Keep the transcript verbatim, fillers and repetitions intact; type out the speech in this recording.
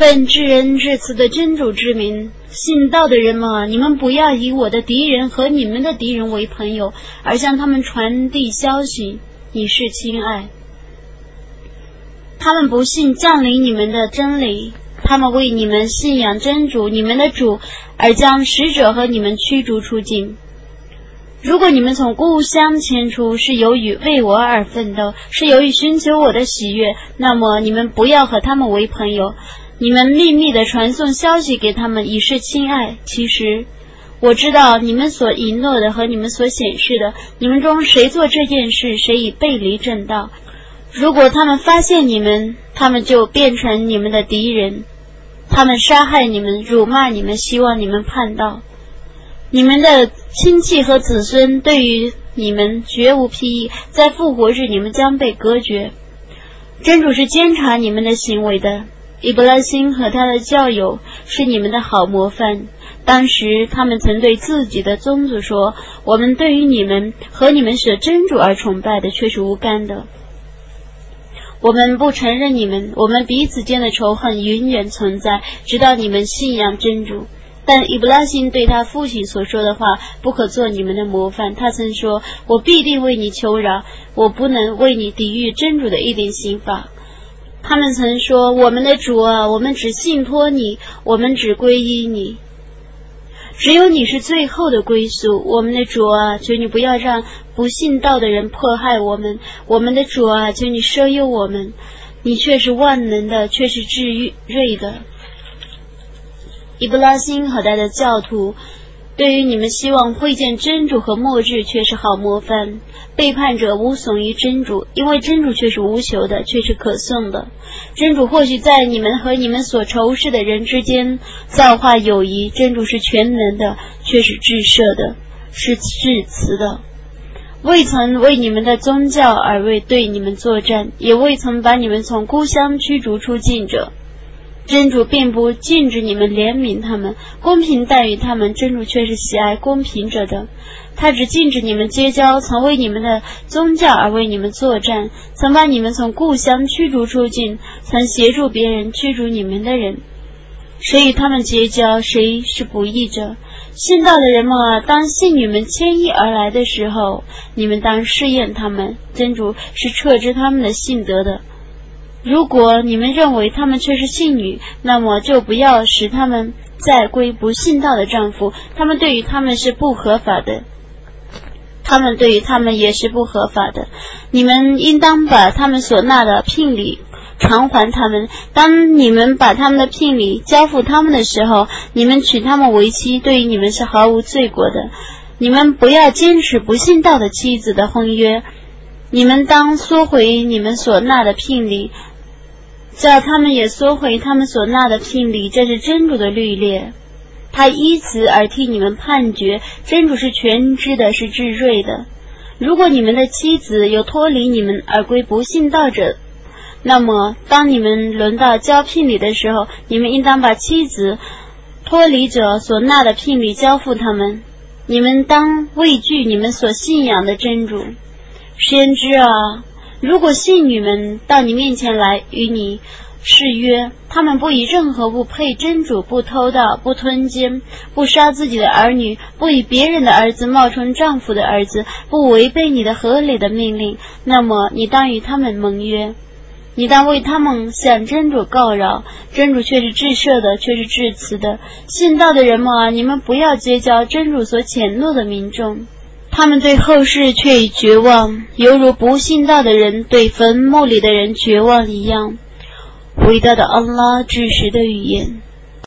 奉至仁至慈的真主之名，信道的人们啊，你们不要以我的敌人和你们的敌人为朋友，而向他们传递消息，以示亲爱。他们不信降临你们的真理，他们为你们信仰真主你们的主而将使者和你们驱逐出境。如果你们从故乡迁出是由于为我而奋斗，是由于寻求我的喜悦，那么你们不要和他们为朋友，你们秘密地传送消息给他们，以示亲爱。其实我知道你们所隐诺的和你们所显示的，你们中谁做这件事，谁已背离正道。如果他们发现你们，他们就变成你们的敌人，他们杀害你们，辱骂你们，希望你们叛道。你们的亲戚和子孙对于你们绝无裨益，在复活日你们将被隔绝。真主是监察你们的行为的。伊布拉辛和他的教友是你们的好模范，当时他们曾对自己的宗族说，我们对于你们和你们舍真主而崇拜的却是无干的，我们不承认你们，我们彼此间的仇恨永远存在，直到你们信仰真主。但伊布拉辛对他父亲所说的话不可做你们的模范，他曾说，我必定为你求饶，我不能为你抵御真主的一点刑罚。他们曾说，我们的主啊，我们只信托你，我们只皈依你，只有你是最后的归宿。我们的主啊，求你不要让不信道的人迫害我们，我们的主啊，求你赦宥我们，你却是万能的，却是至睿的。伊布拉辛和他的教徒对于你们希望会见真主和末日却是好模范。背叛者无耸于真主，因为真主却是无求的，却是可颂的。真主或许在你们和你们所仇视的人之间造化友谊，真主是全能的，却是至赦的，是至慈的。未曾为你们的宗教而为对你们作战，也未曾把你们从故乡驱逐出境者。真主并不禁止你们怜悯他们，公平待遇他们，真主却是喜爱公平者的。他只禁止你们结交曾为你们的宗教而为你们作战，曾把你们从故乡驱逐出境，曾协助别人驱逐你们的人。谁与他们结交，谁是不义者。信道的人们啊，当信女们迁移而来的时候，你们当试验他们，真主是撤知他们的信德的。如果你们认为他们却是信女，那么就不要使他们再归不信道的丈夫，他们对于他们是不合法的，他们对于他们也是不合法的。你们应当把他们所纳的聘礼偿还他们，当你们把他们的聘礼交付他们的时候，你们娶他们为妻，对于你们是毫无罪过的。你们不要坚持不信道的妻子的婚约，你们当缩回你们所纳的聘礼，叫他们也缩回他们所纳的聘礼，这是真主的律例。他依此而替你们判决，真主是全知的，是至睿的。如果你们的妻子有脱离你们而归不信道者，那么当你们轮到交聘礼的时候，你们应当把妻子脱离者所纳的聘礼交付他们。你们当畏惧你们所信仰的真主。先知啊，如果信女们到你面前来与你誓约，他们不以任何物配真主，不偷盗，不吞奸，不杀自己的儿女，不以别人的儿子冒充丈夫的儿子，不违背你的合理的命令，那么你当与他们盟约，你当为他们向真主告饶，真主却是至赦的，却是至慈的。信道的人们啊，你们不要结交真主所谴怒的民众，他们对后世却已绝望，犹如不信道的人对坟墓里的人绝望一样。伟大的安拉至实的语言。